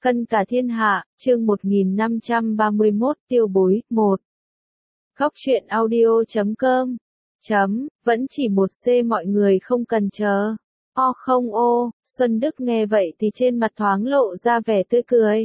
Cân cả thiên hạ, chương 1531, tiêu bối, 1. Góc truyện audio.com. Vẫn chỉ một C mọi người không cần chờ. Không ô, Xuân Đức nghe vậy thì trên mặt thoáng lộ ra vẻ tươi cười.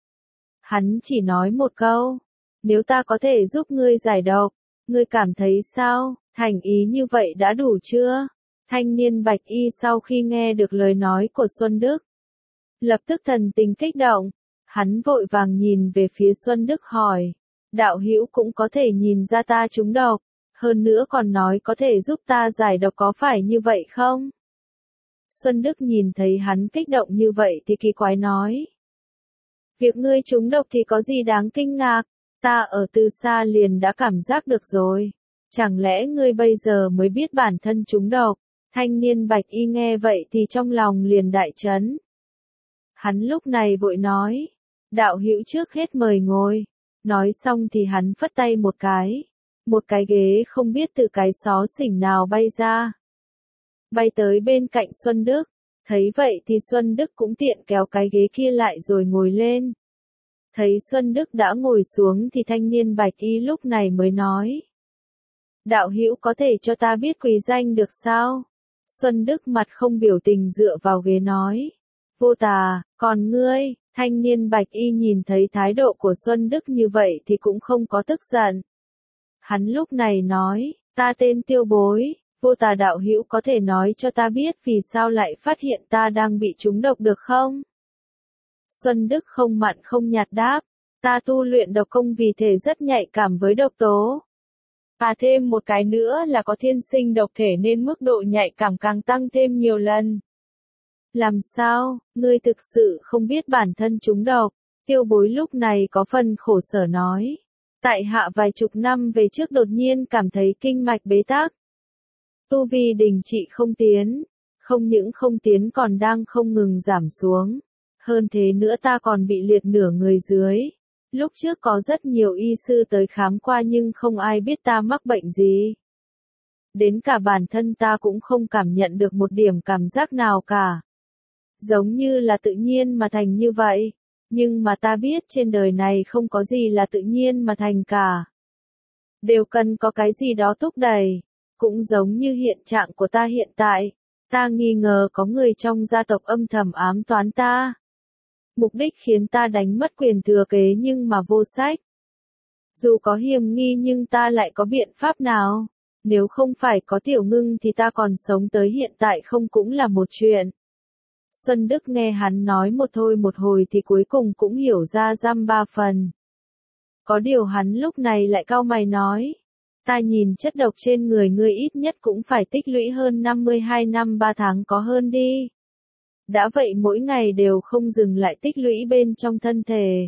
Hắn chỉ nói một câu. Nếu ta có thể giúp ngươi giải độc, ngươi cảm thấy sao, thành ý như vậy đã đủ chưa? Thanh niên bạch y sau khi nghe được lời nói của Xuân Đức, lập tức thần tình kích động. Hắn vội vàng nhìn về phía Xuân Đức hỏi. Đạo hữu cũng có thể nhìn ra ta trúng độc, hơn nữa còn nói có thể giúp ta giải độc, có phải như vậy không? Xuân Đức nhìn thấy hắn kích động như vậy thì kỳ quái nói. Việc ngươi trúng độc thì có gì đáng kinh ngạc, ta ở từ xa liền đã cảm giác được rồi. Chẳng lẽ ngươi bây giờ mới biết bản thân trúng độc? Thanh niên bạch y nghe vậy thì trong lòng liền đại chấn. Hắn lúc này vội nói. Đạo hữu trước hết mời ngồi. Nói xong thì hắn phất tay một cái ghế không biết từ cái xó xỉnh nào bay ra. Bay tới bên cạnh Xuân Đức. Thấy vậy thì Xuân Đức cũng tiện kéo cái ghế kia lại rồi ngồi lên. Thấy Xuân Đức đã ngồi xuống thì thanh niên bạch y lúc này mới nói. Đạo hữu có thể cho ta biết quý danh được sao? Xuân Đức mặt không biểu tình dựa vào ghế nói. Vô tà, còn ngươi? Thanh niên bạch y nhìn thấy thái độ của Xuân Đức như vậy thì cũng không có tức giận. Hắn lúc này nói, ta tên Tiêu Bối, vô tà đạo hữu có thể nói cho ta biết vì sao lại phát hiện ta đang bị trúng độc được không? Xuân Đức không mặn không nhạt đáp, ta tu luyện độc công vì thể rất nhạy cảm với độc tố. Thêm một cái nữa là có thiên sinh độc thể nên mức độ nhạy cảm càng tăng thêm nhiều lần. Làm sao, ngươi thực sự không biết bản thân trúng độc? Tiêu Bối lúc này có phần khổ sở nói. Tại hạ vài chục năm về trước đột nhiên cảm thấy kinh mạch bế tắc. Tu vi đình trị không tiến. Không những không tiến còn đang không ngừng giảm xuống. Hơn thế nữa ta còn bị liệt nửa người dưới. Lúc trước có rất nhiều y sư tới khám qua nhưng không ai biết ta mắc bệnh gì. Đến cả bản thân ta cũng không cảm nhận được một điểm cảm giác nào cả. Giống như là tự nhiên mà thành như vậy. Nhưng mà ta biết trên đời này không có gì là tự nhiên mà thành cả. Đều cần có cái gì đó thúc đẩy. Cũng giống như hiện trạng của ta hiện tại. Ta nghi ngờ có người trong gia tộc âm thầm ám toán ta. Mục đích khiến ta đánh mất quyền thừa kế nhưng mà vô sách. Dù có hiểm nghi nhưng ta lại có biện pháp nào? Nếu không phải có Tiểu Ngưng thì ta còn sống tới hiện tại không cũng là một chuyện. Xuân Đức nghe hắn nói một thôi một hồi thì cuối cùng cũng hiểu ra dăm ba phần. Có điều hắn lúc này lại cau mày nói. Ta nhìn chất độc trên người ngươi ít nhất cũng phải tích lũy hơn 52 năm 3 tháng có hơn đi. Đã vậy mỗi ngày đều không dừng lại tích lũy bên trong thân thể.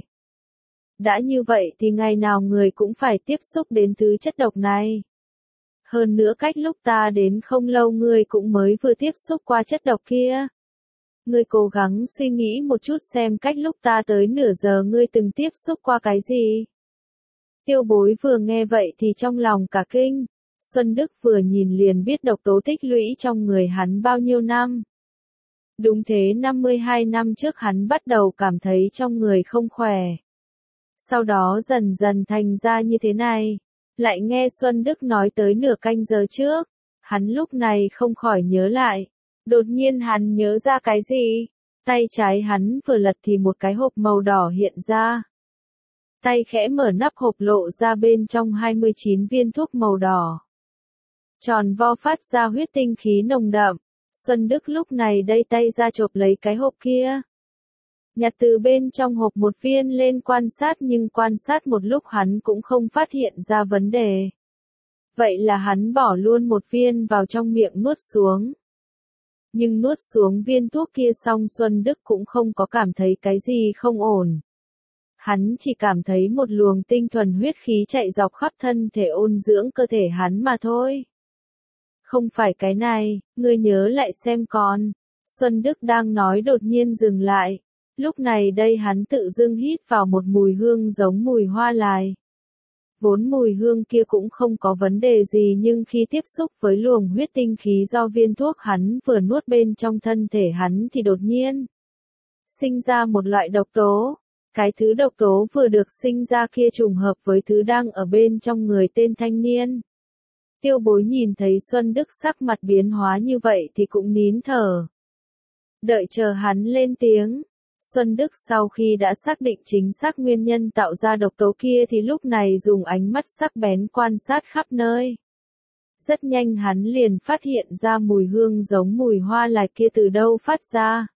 Đã như vậy thì ngày nào người cũng phải tiếp xúc đến thứ chất độc này. Hơn nữa cách lúc ta đến không lâu ngươi cũng mới vừa tiếp xúc qua chất độc kia. Ngươi cố gắng suy nghĩ một chút xem cách lúc ta tới nửa giờ ngươi từng tiếp xúc qua cái gì. Tiêu Bối vừa nghe vậy thì trong lòng cả kinh. Xuân Đức vừa nhìn liền biết độc tố tích lũy trong người hắn bao nhiêu năm. Đúng thế 52 năm trước hắn bắt đầu cảm thấy trong người không khỏe. Sau đó dần dần thành ra như thế này. Lại nghe Xuân Đức nói tới nửa canh giờ trước. Hắn lúc này không khỏi nhớ lại. Đột nhiên hắn nhớ ra cái gì? Tay trái hắn vừa lật thì một cái hộp màu đỏ hiện ra. Tay khẽ mở nắp hộp lộ ra bên trong 29 viên thuốc màu đỏ. Tròn vo phát ra huyết tinh khí nồng đậm. Xuân Đức lúc này đây tay ra chộp lấy cái hộp kia. Nhặt từ bên trong hộp một viên lên quan sát nhưng quan sát một lúc hắn cũng không phát hiện ra vấn đề. Vậy là hắn bỏ luôn một viên vào trong miệng nuốt xuống. Nhưng nuốt xuống viên thuốc kia xong Xuân Đức cũng không có cảm thấy cái gì không ổn. Hắn chỉ cảm thấy một luồng tinh thuần huyết khí chạy dọc khắp thân thể ôn dưỡng cơ thể hắn mà thôi. Không phải cái này, ngươi nhớ lại xem con. Xuân Đức đang nói đột nhiên dừng lại. Lúc này đây hắn tự dưng hít vào một mùi hương giống mùi hoa lài. Vốn mùi hương kia cũng không có vấn đề gì nhưng khi tiếp xúc với luồng huyết tinh khí do viên thuốc hắn vừa nuốt bên trong thân thể hắn thì đột nhiên sinh ra một loại độc tố. Cái thứ độc tố vừa được sinh ra kia trùng hợp với thứ đang ở bên trong người tên thanh niên. Tiêu Bối nhìn thấy Xuân Đức sắc mặt biến hóa như vậy thì cũng nín thở. Đợi chờ hắn lên tiếng. Xuân Đức sau khi đã xác định chính xác nguyên nhân tạo ra độc tố kia thì lúc này dùng ánh mắt sắc bén quan sát khắp nơi. Rất nhanh hắn liền phát hiện ra mùi hương giống mùi hoa lại kia từ đâu phát ra.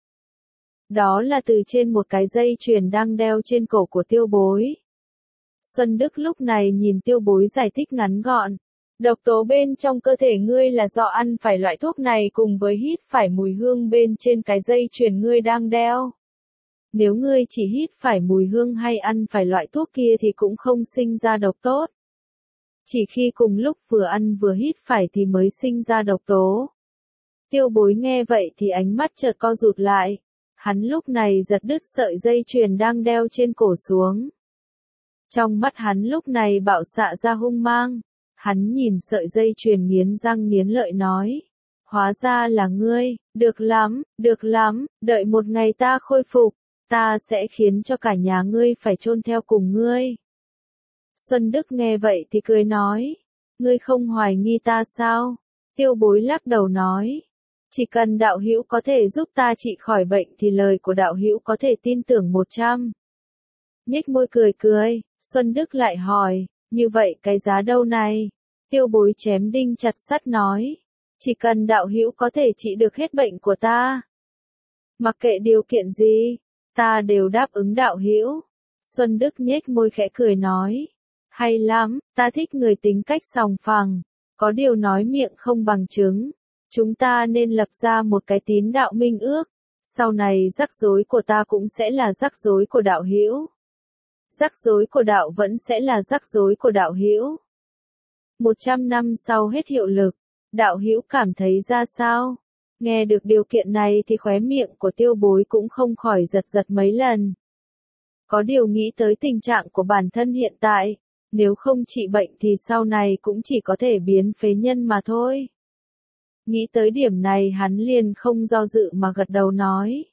Đó là từ trên một cái dây chuyền đang đeo trên cổ của Tiêu Bối. Xuân Đức lúc này nhìn Tiêu Bối giải thích ngắn gọn. Độc tố bên trong cơ thể ngươi là do ăn phải loại thuốc này cùng với hít phải mùi hương bên trên cái dây chuyền ngươi đang đeo. Nếu ngươi chỉ hít phải mùi hương hay ăn phải loại thuốc kia thì cũng không sinh ra độc tốt. Chỉ khi cùng lúc vừa ăn vừa hít phải thì mới sinh ra độc tố. Tiêu Bối nghe vậy thì ánh mắt chợt co rụt lại. Hắn lúc này giật đứt sợi dây chuyền đang đeo trên cổ xuống. Trong mắt hắn lúc này bạo xạ ra hung mang. Hắn nhìn sợi dây chuyền nghiến răng nghiến lợi nói. Hóa ra là ngươi, được lắm, đợi một ngày ta khôi phục, ta sẽ khiến cho cả nhà ngươi phải chôn theo cùng ngươi. Xuân Đức nghe vậy thì cười nói. Ngươi không hoài nghi ta sao? Tiêu Bối lắc đầu nói. Chỉ cần đạo hữu có thể giúp ta trị khỏi bệnh thì lời của đạo hữu có thể tin tưởng 100. Nhếch môi cười, Xuân Đức lại hỏi, như vậy cái giá đâu này? Tiêu Bối chém đinh chặt sắt nói, chỉ cần đạo hữu có thể trị được hết bệnh của ta. Mặc kệ điều kiện gì, ta đều đáp ứng đạo hữu. Xuân Đức nhếch môi khẽ cười nói, hay lắm, ta thích người tính cách sòng phẳng, có điều nói miệng không bằng chứng. Chúng ta nên lập ra một cái tín đạo minh ước, sau này rắc rối của ta cũng sẽ là rắc rối của đạo hữu. Rắc rối của đạo vẫn sẽ là rắc rối của đạo hữu. 100 năm sau hết hiệu lực, đạo hữu cảm thấy ra sao? Nghe được điều kiện này thì khóe miệng của Tiêu Bối cũng không khỏi giật mấy lần. Có điều nghĩ tới tình trạng của bản thân hiện tại, nếu không trị bệnh thì sau này cũng chỉ có thể biến phế nhân mà thôi. Nghĩ tới điểm này hắn liền không do dự mà gật đầu nói.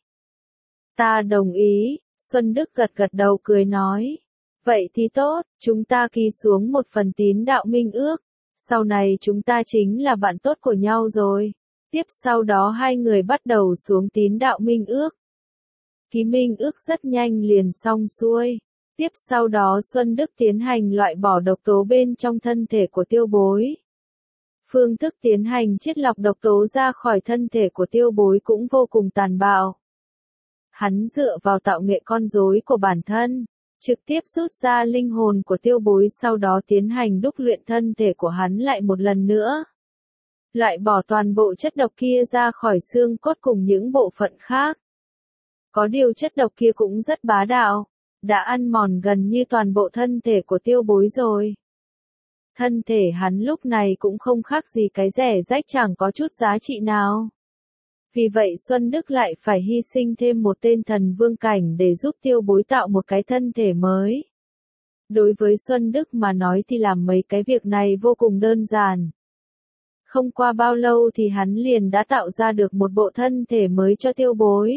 Ta đồng ý, Xuân Đức gật đầu cười nói. Vậy thì tốt, chúng ta ký xuống một phần tín đạo minh ước, sau này chúng ta chính là bạn tốt của nhau rồi. Tiếp sau đó hai người bắt đầu xuống tín đạo minh ước. Ký minh ước rất nhanh liền xong xuôi. Tiếp sau đó Xuân Đức tiến hành loại bỏ độc tố bên trong thân thể của Tiêu Bối. Phương thức tiến hành chiết lọc độc tố ra khỏi thân thể của Tiêu Bối cũng vô cùng tàn bạo. Hắn dựa vào tạo nghệ con rối của bản thân, trực tiếp rút ra linh hồn của Tiêu Bối sau đó tiến hành đúc luyện thân thể của hắn lại một lần nữa. Loại bỏ toàn bộ chất độc kia ra khỏi xương cốt cùng những bộ phận khác. Có điều chất độc kia cũng rất bá đạo, đã ăn mòn gần như toàn bộ thân thể của Tiêu Bối rồi. Thân thể hắn lúc này cũng không khác gì cái rẻ rách chẳng có chút giá trị nào. Vì vậy Xuân Đức lại phải hy sinh thêm một tên thần vương cảnh để giúp Tiêu Bối tạo một cái thân thể mới. Đối với Xuân Đức mà nói thì làm mấy cái việc này vô cùng đơn giản. Không qua bao lâu thì hắn liền đã tạo ra được một bộ thân thể mới cho Tiêu Bối.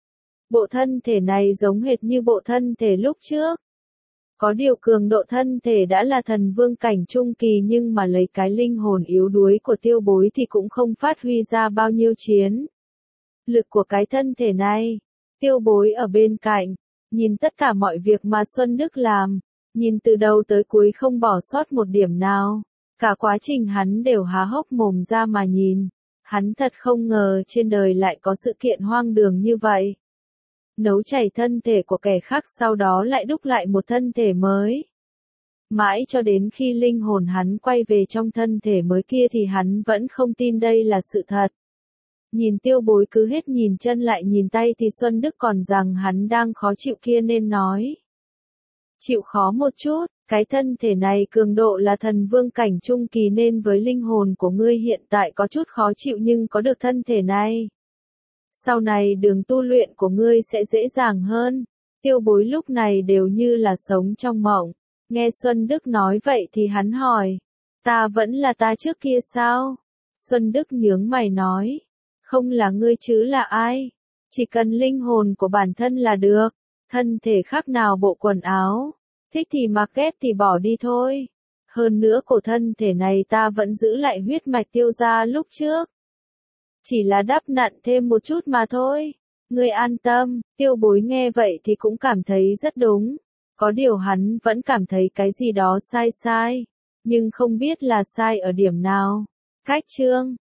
Bộ thân thể này giống hệt như bộ thân thể lúc trước. Có điều cường độ thân thể đã là thần vương cảnh trung kỳ nhưng mà lấy cái linh hồn yếu đuối của Tiêu Bối thì cũng không phát huy ra bao nhiêu chiến lực của cái thân thể này. Tiêu Bối ở bên cạnh, nhìn tất cả mọi việc mà Xuân Đức làm, nhìn từ đầu tới cuối không bỏ sót một điểm nào. Cả quá trình hắn đều há hốc mồm ra mà nhìn. Hắn thật không ngờ trên đời lại có sự kiện hoang đường như vậy. Nấu chảy thân thể của kẻ khác sau đó lại đúc lại một thân thể mới. Mãi cho đến khi linh hồn hắn quay về trong thân thể mới kia thì hắn vẫn không tin đây là sự thật. Nhìn Tiêu Bối cứ hết nhìn chân lại nhìn tay thì Xuân Đức còn rằng hắn đang khó chịu kia nên nói. Chịu khó một chút, cái thân thể này cường độ là thần vương cảnh trung kỳ nên với linh hồn của ngươi hiện tại có chút khó chịu nhưng có được thân thể này. Sau này đường tu luyện của ngươi sẽ dễ dàng hơn. Tiêu Bối lúc này đều như là sống trong mộng. Nghe Xuân Đức nói vậy thì hắn hỏi. Ta vẫn là ta trước kia sao? Xuân Đức nhướng mày nói. Không là ngươi chứ là ai? Chỉ cần linh hồn của bản thân là được, thân thể khác nào bộ quần áo, thích thì mặc ghét thì bỏ đi thôi. Hơn nữa cổ thân thể này ta vẫn giữ lại huyết mạch Tiêu gia lúc trước. Chỉ là đắp nặn thêm một chút mà thôi. Ngươi an tâm, Tiêu Bối nghe vậy thì cũng cảm thấy rất đúng. Có điều hắn vẫn cảm thấy cái gì đó sai sai, nhưng không biết là sai ở điểm nào. Khách chương